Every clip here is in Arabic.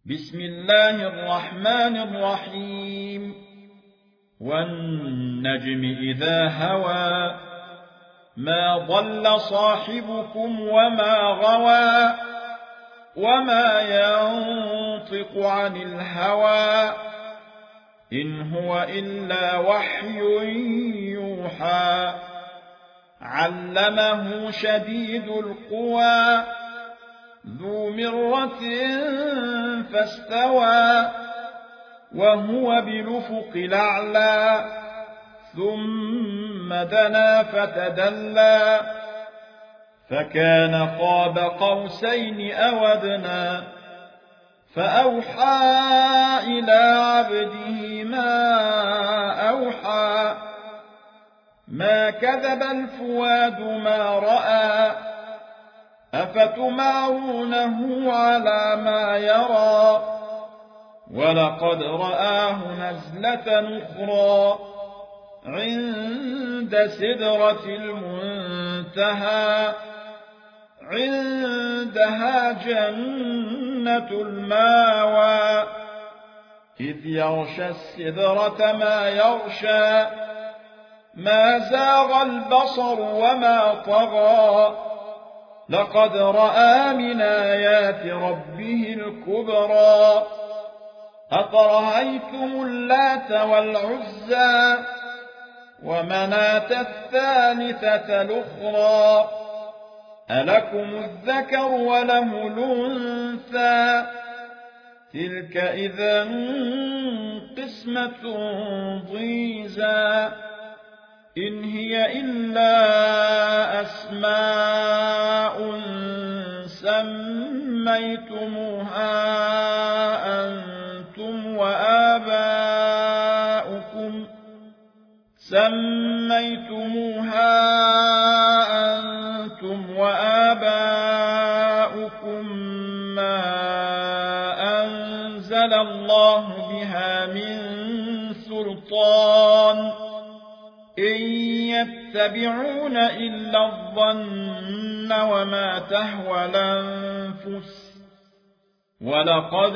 بسم الله الرحمن الرحيم والنجم إذا هوى ما ضل صاحبكم وما غوى وما ينطق عن الهوى إن هو إلا وحي يوحى علمه شديد القوى ذو مرة فاستوى وهو بالأفق الأعلى ثم دنا فتدلى فكان قاب قوسين أو أدنى فأوحى إلى عبده ما أوحى ما كذب الفؤاد ما رأى أفتمارونه على ما يرى ولقد رآه نزلة أخرى عند سدرة المنتهى عندها جنة الماوى إذ يغشى السدرة ما يغشى ما زاغ البصر وما طغى لقد رأى من آيات ربه الكبرى أفرأيتم اللات والعزى ومناة الثالثة الأخرى ألكم الذكر وله الأنثى تلك إذا قسمة ضيزى إن هي إلا أسماء سميتموها أنتم وآباؤكم ما أنزل الله بها من سلطان إن يتبعون إلا الظن وما تهوى الأنفس ولقد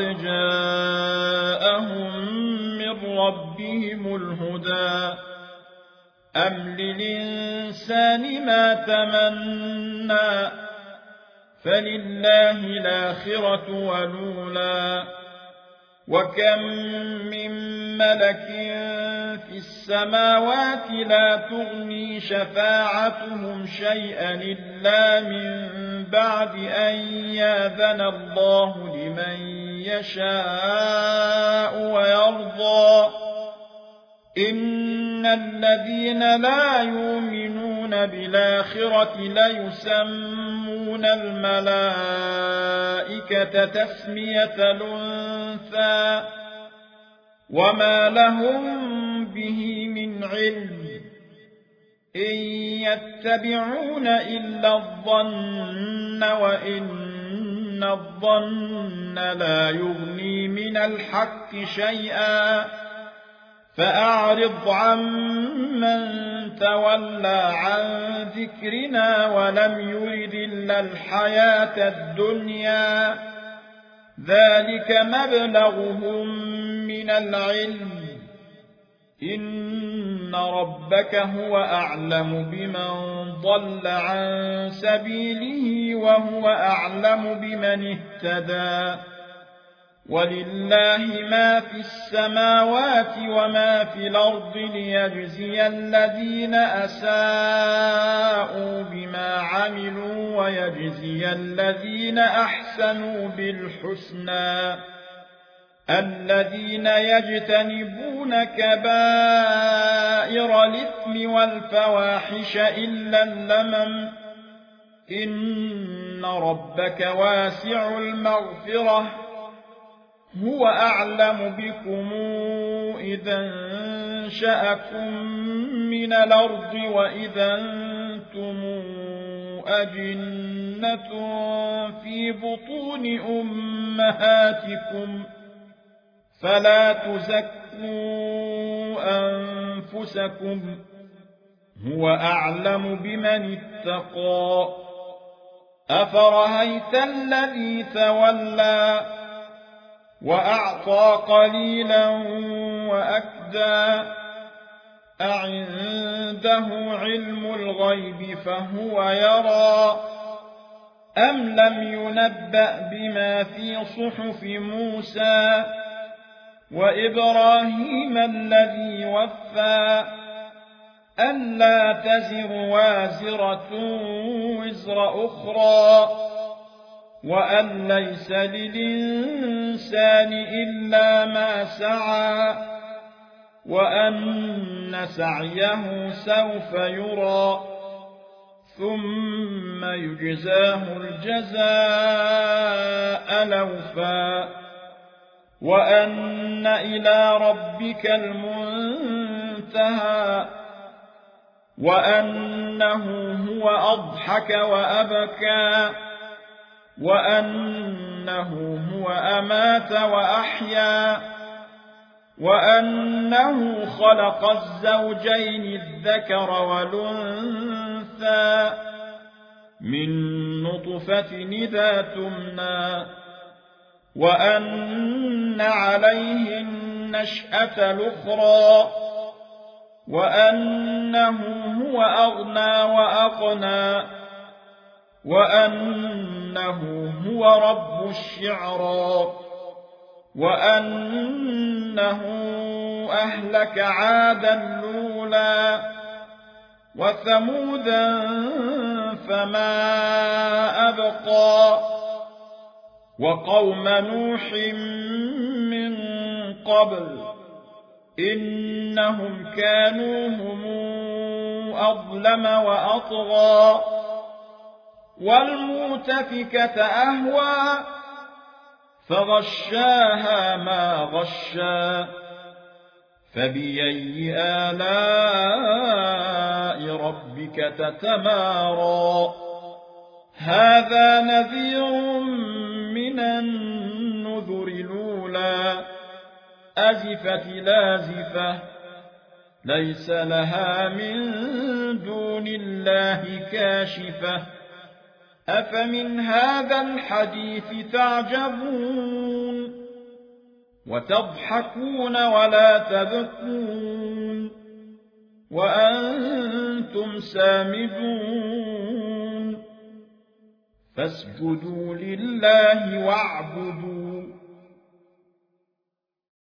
جاءهم من ربهم الهدى أم للإنسان ما تمنى فلله الآخرة والأولى وكم من ملك في السماوات لا تغني شفاعتهم شيئا إلا من بعد أن يأذن الله لمن يشاء ويرضى إن الذين لا يؤمنون بالآخرة ليسمون الملائكة تسمية الأنثى وما لهم به من علم إن يتبعون إلا الظن وإن الظن لا يغني من الحق شيئا فأعرض عمن تولى عن ذكرنا ولم يرد إلا الحياة الدنيا ذلك مبلغهم من العلم إن ربك هو أعلم بمن ضل عن سبيله وهو أعلم بمن اهتدى ولله ما في السماوات وما في الأرض ليجزي الذين أساءوا بما عملوا ويجزي الذين أحسنوا بالحسنى الذين يجتنبون كبائر الإثم والفواحش إلا اللمم إن ربك واسع المغفرة هو أعلم بكم إذا انشأكم من الأرض وإذا أنتم أجنة في بطون أمهاتكم فلا تزكوا أنفسكم هو أعلم بمن اتقى أفرأيت الذي تولى وأعطى قليلا وأكدى أعنده علم الغيب فهو يرى أم لم ينبأ بما في صحف موسى وإبراهيم الذي وفى ألا تزر وازرة وزر أخرى وأن ليس للإنسان إلا ما سعى وأن سعيه سوف يرى ثم يجزاه الجزاء الأوفى وأن إلى ربك المنتهى وأنه هو أضحك وأبكى وأنه هو أمات وأحيا وأنه خلق الزوجين الذكر والأنثى من نطفة إذا تمنى وأن عليه النشأة الأخرى وأنه هو أغنى وأقنى وأنه هو رب الشعرى وأنه أهلك عادا الأولى وثمودا فما أبقى وقوم نوح من قبل إنهم كانوا هم أظلم وأطغى والمؤتفكة أهوى فغشاها ما غشى فبأي آلاء ربك تتمارى هذا نذير من النذر الأولى أزفت لازفة ليس لها من دون الله كاشفة أفمن هذا الحديث تعجبون وتضحكون ولا تبكون وأنتم سامدون فاسجدوا لله واعبدوا